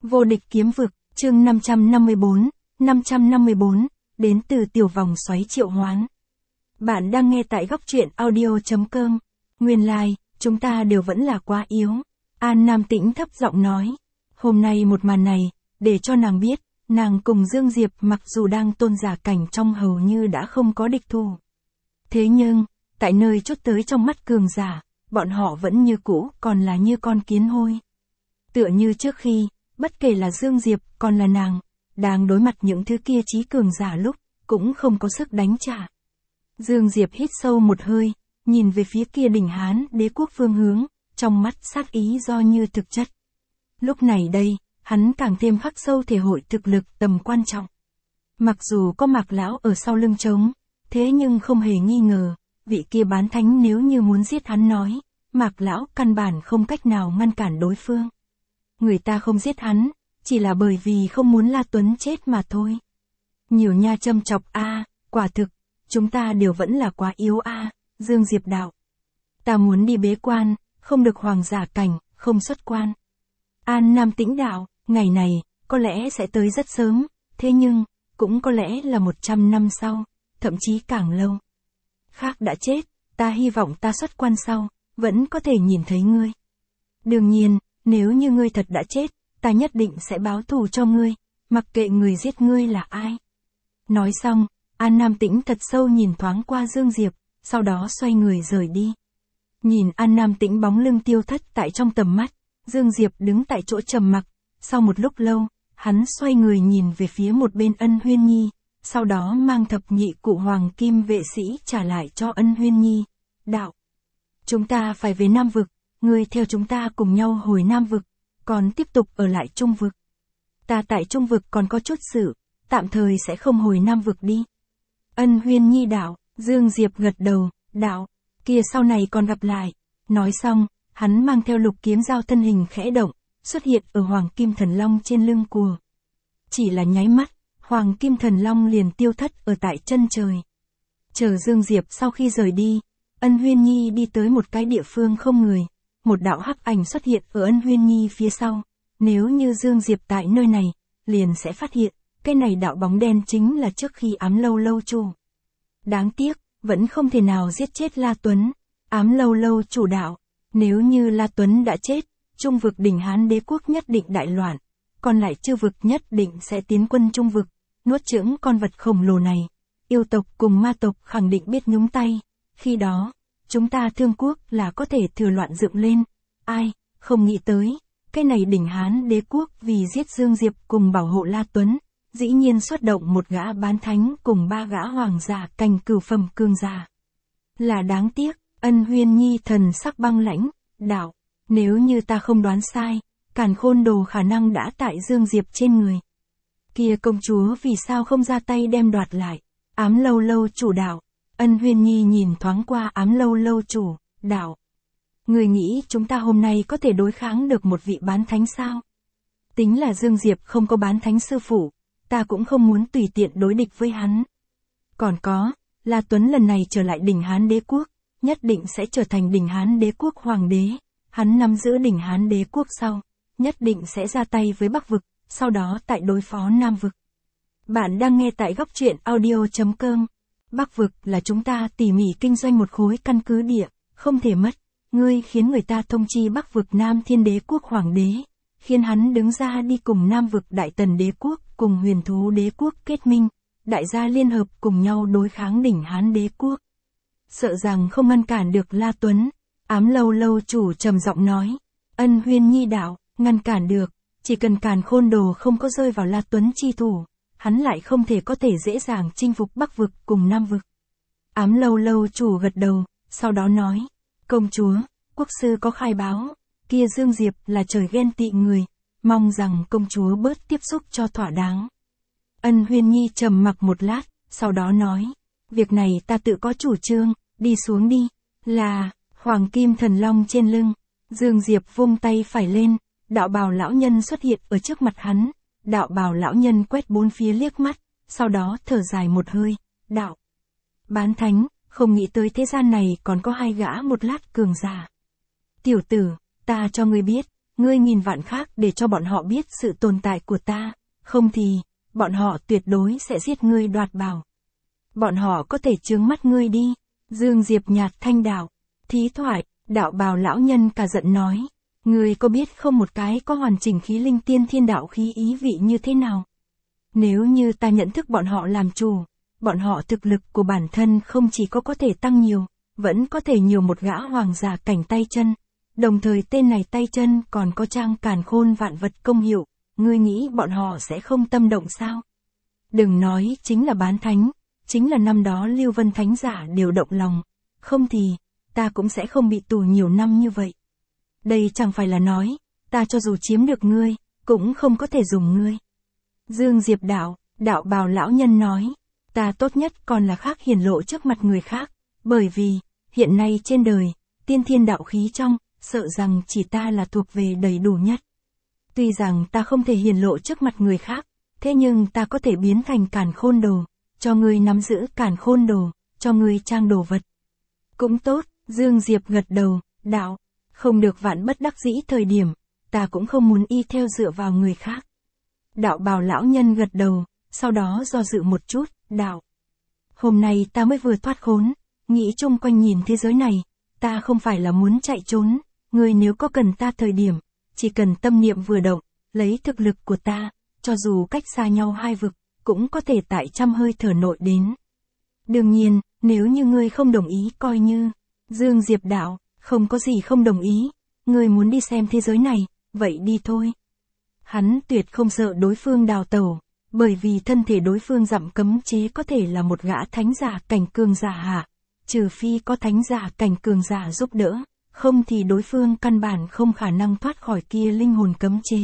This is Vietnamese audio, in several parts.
Vô địch kiếm vực, chương 554, đến từ tiểu vòng xoáy triệu hoán. Bạn đang nghe tại góc truyện audio.com. Nguyên lai, chúng ta đều vẫn là quá yếu. An Nam Tĩnh thấp giọng nói. Hôm nay một màn này, để cho nàng biết, nàng cùng Dương Diệp mặc dù đang tôn giả cảnh trong hầu như đã không có địch thủ. Thế nhưng, tại nơi chốt tới trong mắt cường giả, bọn họ vẫn như cũ còn là như con kiến hôi. Tựa như trước khi, bất kể là Dương Diệp còn là nàng, đang đối mặt những thứ kia trí cường giả lúc, cũng không có sức đánh trả. Dương Diệp hít sâu một hơi, nhìn về phía kia đỉnh Hán đế quốc phương hướng, trong mắt sát ý do như thực chất. Lúc này đây, hắn càng thêm khắc sâu thể hội thực lực tầm quan trọng. Mặc dù có Mạc lão ở sau lưng trống, thế nhưng không hề nghi ngờ, vị kia bán thánh nếu như muốn giết hắn nói, Mạc lão căn bản không cách nào ngăn cản đối phương. Người ta không giết hắn, chỉ là bởi vì không muốn La Tuấn chết mà thôi. Nhiều nha châm chọc a, quả thực, chúng ta đều vẫn là quá yếu a. Dương Diệp đạo. Ta muốn đi bế quan, không được hoàng giả cảnh, không xuất quan. An Nam Tĩnh đạo, ngày này, có lẽ sẽ tới rất sớm, thế nhưng, cũng có lẽ là 100 năm sau, thậm chí càng lâu. Khác đã chết, ta hy vọng ta xuất quan sau, vẫn có thể nhìn thấy ngươi. Đương nhiên, nếu như ngươi thật đã chết, ta nhất định sẽ báo thù cho ngươi, mặc kệ người giết ngươi là ai. Nói xong, An Nam Tĩnh thật sâu nhìn thoáng qua Dương Diệp, sau đó xoay người rời đi. Nhìn An Nam Tĩnh bóng lưng tiêu thất tại trong tầm mắt, Dương Diệp đứng tại chỗ trầm mặc, sau một lúc lâu, hắn xoay người nhìn về phía một bên Ân Huyên Nhi, sau đó mang thập nhị cụ hoàng kim vệ sĩ trả lại cho Ân Huyên Nhi, đạo. Chúng ta phải về Nam Vực, ngươi theo chúng ta cùng nhau hồi Nam Vực, còn tiếp tục ở lại Trung Vực. Ta tại Trung Vực còn có chút sự, tạm thời sẽ không hồi Nam Vực đi. Ân Huyên Nhi đạo, Dương Diệp gật đầu, đạo, kia sau này còn gặp lại. Nói xong, hắn mang theo lục kiếm dao thân hình khẽ động, xuất hiện ở Hoàng Kim Thần Long trên lưng cùa. Chỉ là nháy mắt, Hoàng Kim Thần Long liền tiêu thất ở tại chân trời. Chờ Dương Diệp sau khi rời đi, Ân Huyên Nhi đi tới một cái địa phương không người, một đạo hắc ảnh xuất hiện ở Ân Huyên Nhi phía sau. Nếu như Dương Diệp tại nơi này, liền sẽ phát hiện, cái này đạo bóng đen chính là trước khi Ám Lâu Lâu chủ. Đáng tiếc, vẫn không thể nào giết chết La Tuấn. Ám Lâu Lâu chủ đạo, nếu như La Tuấn đã chết, Trung Vực đỉnh Hán đế quốc nhất định đại loạn, còn lại Chư Vực nhất định sẽ tiến quân Trung Vực, nuốt chửng con vật khổng lồ này. Yêu tộc cùng ma tộc khẳng định biết nhúng tay, khi đó, chúng ta Thương Quốc là có thể thừa loạn dựng lên. Ai, không nghĩ tới, cái này đỉnh Hán đế quốc vì giết Dương Diệp cùng bảo hộ La Tuấn, dĩ nhiên xuất động một gã bán thánh cùng 3 gã hoàng giả cành cửu phẩm cường giả. Là đáng tiếc, Ân Huyên Nhi thần sắc băng lãnh, đạo, nếu như ta không đoán sai, Càn Khôn Đồ khả năng đã tại Dương Diệp trên người. Kia công chúa vì sao không ra tay đem đoạt lại? Ám Lâu Lâu chủ đạo. Ân Huyên Nhi nhìn thoáng qua Ám Lâu Lâu chủ, đạo. Người nghĩ chúng ta hôm nay có thể đối kháng được một vị bán thánh sao? Tính là Dương Diệp không có bán thánh sư phụ, ta cũng không muốn tùy tiện đối địch với hắn. Còn có, La Tuấn lần này trở lại đỉnh Hán đế quốc, nhất định sẽ trở thành đỉnh Hán đế quốc hoàng đế. Hắn nắm giữ đỉnh Hán đế quốc sau, nhất định sẽ ra tay với Bắc Vực, sau đó tại đối phó Nam Vực. Bạn đang nghe tại góc truyện audio.com. Bắc Vực là chúng ta tỉ mỉ kinh doanh một khối căn cứ địa, không thể mất. Ngươi khiến người ta thông chi Bắc Vực Nam Thiên đế quốc hoàng đế, khiến hắn đứng ra đi cùng Nam Vực Đại Tần đế quốc cùng Huyền Thú đế quốc kết minh, đại gia liên hợp cùng nhau đối kháng đỉnh Hán đế quốc. Sợ rằng không ngăn cản được La Tuấn. Ám Lâu Lâu chủ trầm giọng nói. Ân Huyên Nhi đạo, ngăn cản được, chỉ cần Càn Khôn Đồ không có rơi vào La Tuấn chi thủ, hắn lại không thể có thể dễ dàng chinh phục Bắc Vực cùng Nam Vực. Ám Lâu Lâu chủ gật đầu, sau đó nói, công chúa, quốc sư có khai báo, kia Dương Diệp là trời ghen tị người, mong rằng công chúa bớt tiếp xúc cho thỏa đáng. Ân Huyên Nhi trầm mặc một lát, sau đó nói, việc này ta tự có chủ trương, đi xuống đi, là, Hoàng Kim Thần Long trên lưng. Dương Diệp vung tay phải lên, đạo bào lão nhân xuất hiện ở trước mặt hắn, đạo bào lão nhân quét bốn phía liếc mắt, sau đó thở dài một hơi, đạo. Bán thánh, không nghĩ tới thế gian này còn có 2 gã một lát cường giả. Tiểu tử, ta cho ngươi biết, ngươi nghìn vạn khác để cho bọn họ biết sự tồn tại của ta, không thì, bọn họ tuyệt đối sẽ giết ngươi đoạt bảo. Bọn họ có thể chướng mắt ngươi đi. Dương Diệp nhạt thanh đạo. Thí thoại, đạo bào lão nhân cả giận nói. Ngươi có biết không một cái có hoàn chỉnh khí linh tiên thiên đạo khí ý vị như thế nào? Nếu như ta nhận thức bọn họ làm chủ, bọn họ thực lực của bản thân không chỉ có thể tăng nhiều, vẫn có thể nhiều một gã hoàng giả cảnh tay chân. Đồng thời tên này tay chân còn có trang càn khôn vạn vật công hiệu, ngươi nghĩ bọn họ sẽ không tâm động sao? Đừng nói chính là bán thánh, chính là năm đó Lưu Vân Thánh giả đều động lòng, không thì, ta cũng sẽ không bị tù nhiều năm như vậy. Đây chẳng phải là nói, ta cho dù chiếm được ngươi, cũng không có thể dùng ngươi. Dương Diệp đạo bào lão nhân nói, ta tốt nhất còn là khác hiển lộ trước mặt người khác, bởi vì, hiện nay trên đời, tiên thiên đạo khí trong, sợ rằng chỉ ta là thuộc về đầy đủ nhất. Tuy rằng ta không thể hiển lộ trước mặt người khác, thế nhưng ta có thể biến thành càn khôn đồ, cho ngươi nắm giữ càn khôn đồ, cho ngươi trang đồ vật. Cũng tốt, Dương Diệp gật đầu, đạo, không được vạn bất đắc dĩ thời điểm, ta cũng không muốn y theo dựa vào người khác. Đạo bào lão nhân gật đầu, sau đó do dự một chút, đạo. Hôm nay ta mới vừa thoát khốn, nghĩ chung quanh nhìn thế giới này, ta không phải là muốn chạy trốn, ngươi nếu có cần ta thời điểm, chỉ cần tâm niệm vừa động, lấy thực lực của ta, cho dù cách xa nhau hai vực, cũng có thể tại trăm hơi thở nội đến. Đương nhiên, nếu như ngươi không đồng ý coi như, Dương Diệp đạo, không có gì không đồng ý, ngươi muốn đi xem thế giới này, vậy đi thôi. Hắn tuyệt không sợ đối phương đào tẩu, bởi vì thân thể đối phương dặm cấm chế có thể là một gã thánh giả cảnh cường giả hạ, trừ phi có thánh giả cảnh cường giả giúp đỡ, không thì đối phương căn bản không khả năng thoát khỏi kia linh hồn cấm chế.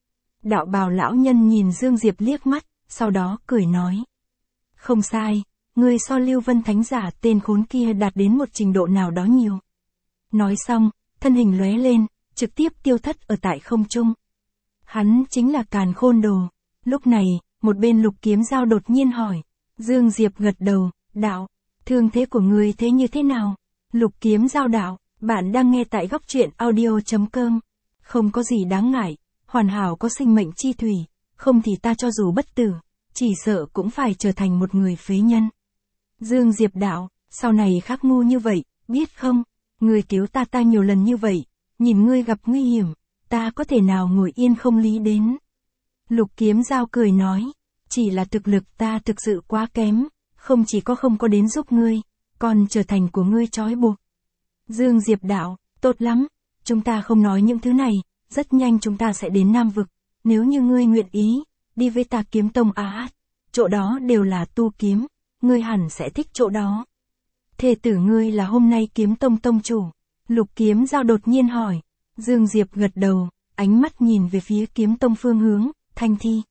Đạo bào lão nhân nhìn Dương Diệp liếc mắt, sau đó cười nói. Không sai, ngươi so Lưu Vân Thánh giả tên khốn kia đạt đến một trình độ nào đó nhiều. Nói xong, thân hình lóe lên, trực tiếp tiêu thất ở tại không trung. Hắn chính là càn khôn đồ. Lúc này, một bên Lục Kiếm Dao đột nhiên hỏi. Dương Diệp gật đầu, đạo, thương thế của ngươi thế như thế nào? Lục Kiếm Dao đạo, bạn đang nghe tại góc truyện audio.com. Không có gì đáng ngại, hoàn hảo có sinh mệnh chi thủy, không thì ta cho dù bất tử, chỉ sợ cũng phải trở thành một người phế nhân. Dương Diệp đạo, sau này khác ngu như vậy, biết không? Ngươi cứu ta nhiều lần như vậy, nhìn ngươi gặp nguy hiểm, ta có thể nào ngồi yên không lý đến. Lục Kiếm Dao cười nói, chỉ là thực lực ta thực sự quá kém, không chỉ có không có đến giúp ngươi, còn trở thành của ngươi trói buộc. Dương Diệp đạo, tốt lắm, chúng ta không nói những thứ này, rất nhanh chúng ta sẽ đến Nam Vực, nếu như ngươi nguyện ý, đi với ta Kiếm Tông chỗ đó đều là tu kiếm, ngươi hẳn sẽ thích chỗ đó. Thê tử ngươi là hôm nay Kiếm Tông tông chủ. Lục Kiếm Dao đột nhiên hỏi. Dương Diệp gật đầu, ánh mắt nhìn về phía Kiếm Tông phương hướng, Thanh Thi,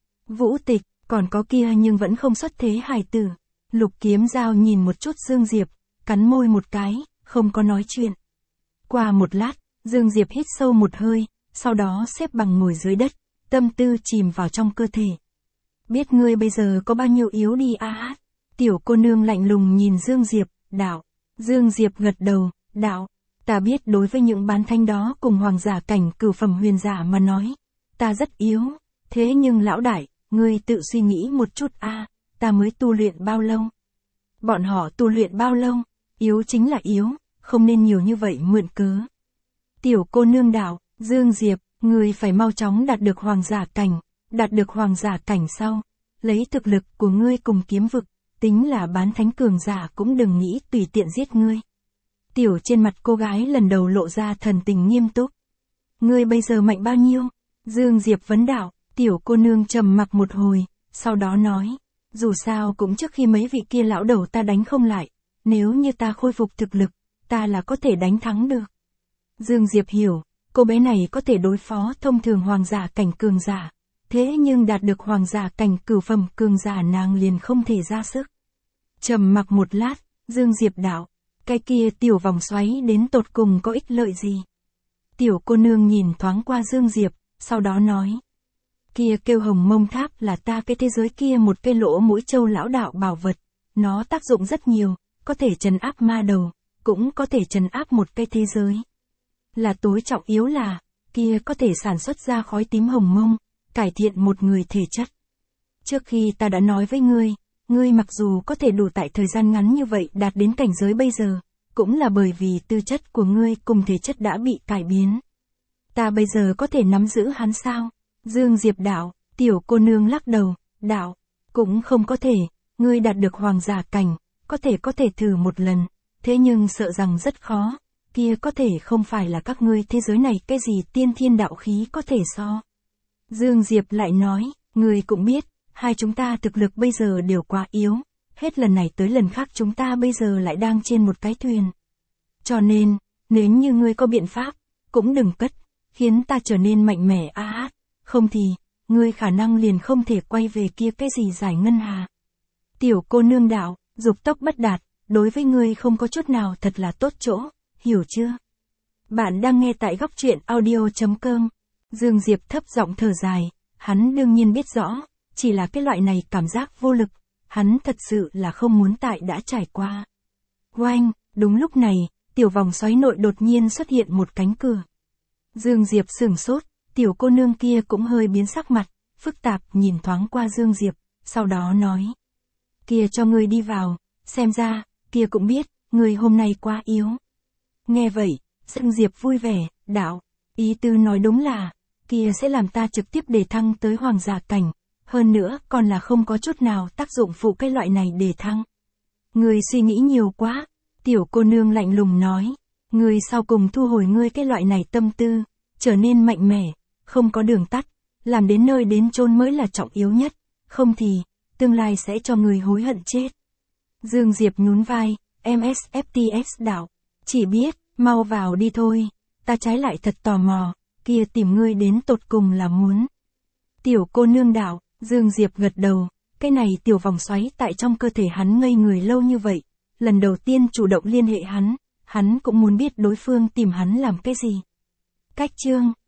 Vũ Tịch, còn có kia nhưng vẫn không xuất thế hài tử. Lục Kiếm Dao nhìn một chút Dương Diệp, cắn môi một cái, không có nói chuyện. Qua một lát, Dương Diệp hít sâu một hơi, sau đó xếp bằng ngồi dưới đất, tâm tư chìm vào trong cơ thể. Biết ngươi bây giờ có bao nhiêu yếu đi Tiểu cô nương lạnh lùng nhìn Dương Diệp, đạo. Dương Diệp gật đầu, đạo. Ta biết đối với những bán thánh đó cùng hoàng giả cảnh cửu phẩm huyền giả mà nói, ta rất yếu. Thế nhưng lão đại, ngươi tự suy nghĩ một chút ta mới tu luyện bao lâu? Bọn họ tu luyện bao lâu? Yếu chính là yếu, không nên nhiều như vậy mượn cớ. Tiểu cô nương đạo, Dương Diệp, ngươi phải mau chóng đạt được hoàng giả cảnh, đạt được hoàng giả cảnh sau, lấy thực lực của ngươi cùng kiếm vực, tính là bán thánh cường giả cũng đừng nghĩ tùy tiện giết ngươi. Tiểu trên mặt cô gái lần đầu lộ ra thần tình nghiêm túc. Ngươi bây giờ mạnh bao nhiêu? Dương Diệp vấn đạo. Tiểu cô nương trầm mặc một hồi, sau đó nói. Dù sao cũng trước khi mấy vị kia lão đầu ta đánh không lại, nếu như ta khôi phục thực lực, ta là có thể đánh thắng được. Dương Diệp hiểu, cô bé này có thể đối phó thông thường hoàng giả cảnh cường giả, thế nhưng đạt được hoàng giả cảnh cửu phẩm cường giả nàng liền không thể ra sức. Trầm mặc một lát, Dương Diệp đạo, cái kia tiểu vòng xoáy đến tột cùng có ích lợi gì? Tiểu cô nương nhìn thoáng qua Dương Diệp, sau đó nói. Kia kêu Hồng Mông Tháp là ta cái thế giới kia một cây lỗ mũi châu lão đạo bảo vật, nó tác dụng rất nhiều, có thể trấn áp ma đầu, cũng có thể trấn áp một cái thế giới. Là tối trọng yếu là, kia có thể sản xuất ra khói tím hồng mông, cải thiện một người thể chất. Trước khi ta đã nói với ngươi mặc dù có thể đủ tại thời gian ngắn như vậy đạt đến cảnh giới bây giờ, cũng là bởi vì tư chất của ngươi cùng thể chất đã bị cải biến. Ta bây giờ có thể nắm giữ hắn sao? Dương Diệp đạo, tiểu cô nương lắc đầu, đạo, cũng không có thể, ngươi đạt được hoàng giả cảnh, có thể thử một lần, thế nhưng sợ rằng rất khó, kia có thể không phải là các ngươi thế giới này cái gì tiên thiên đạo khí có thể so. Dương Diệp lại nói, ngươi cũng biết, hai chúng ta thực lực bây giờ đều quá yếu, hết lần này tới lần khác chúng ta bây giờ lại đang trên một cái thuyền. Cho nên, nếu như ngươi có biện pháp, cũng đừng cất, khiến ta trở nên mạnh mẽ không thì, ngươi khả năng liền không thể quay về kia cái gì giải ngân hà. Tiểu cô nương đạo, dục tốc bất đạt, đối với ngươi không có chút nào thật là tốt chỗ, hiểu chưa? Bạn đang nghe tại góc truyện audio.com. Dương Diệp thấp giọng thở dài, hắn đương nhiên biết rõ, chỉ là cái loại này cảm giác vô lực, hắn thật sự là không muốn tại đã trải qua. Oanh, đúng lúc này, tiểu vòng xoáy nội đột nhiên xuất hiện một cánh cửa. Dương Diệp sửng sốt, tiểu cô nương kia cũng hơi biến sắc mặt, phức tạp nhìn thoáng qua Dương Diệp, sau đó nói. Kia cho ngươi đi vào, xem ra, kia cũng biết, ngươi hôm nay quá yếu. Nghe vậy, Dương Diệp vui vẻ, đạo, ý tư nói đúng là, kia sẽ làm ta trực tiếp đề thăng tới hoàng giả cảnh, hơn nữa còn là không có chút nào tác dụng phụ cái loại này đề thăng. Ngươi suy nghĩ nhiều quá, tiểu cô nương lạnh lùng nói, ngươi sau cùng thu hồi ngươi cái loại này tâm tư, trở nên mạnh mẽ, không có đường tắt, làm đến nơi đến chốn mới là trọng yếu nhất, không thì, tương lai sẽ cho ngươi hối hận chết. Dương Diệp nhún vai, MSFTS đạo, chỉ biết, mau vào đi thôi, ta trái lại thật tò mò, kia tìm ngươi đến tột cùng là muốn. Tiểu cô nương đạo, Dương Diệp gật đầu, cái này tiểu vòng xoáy tại trong cơ thể hắn ngây người lâu như vậy, lần đầu tiên chủ động liên hệ hắn cũng muốn biết đối phương tìm hắn làm cái gì. Cách chương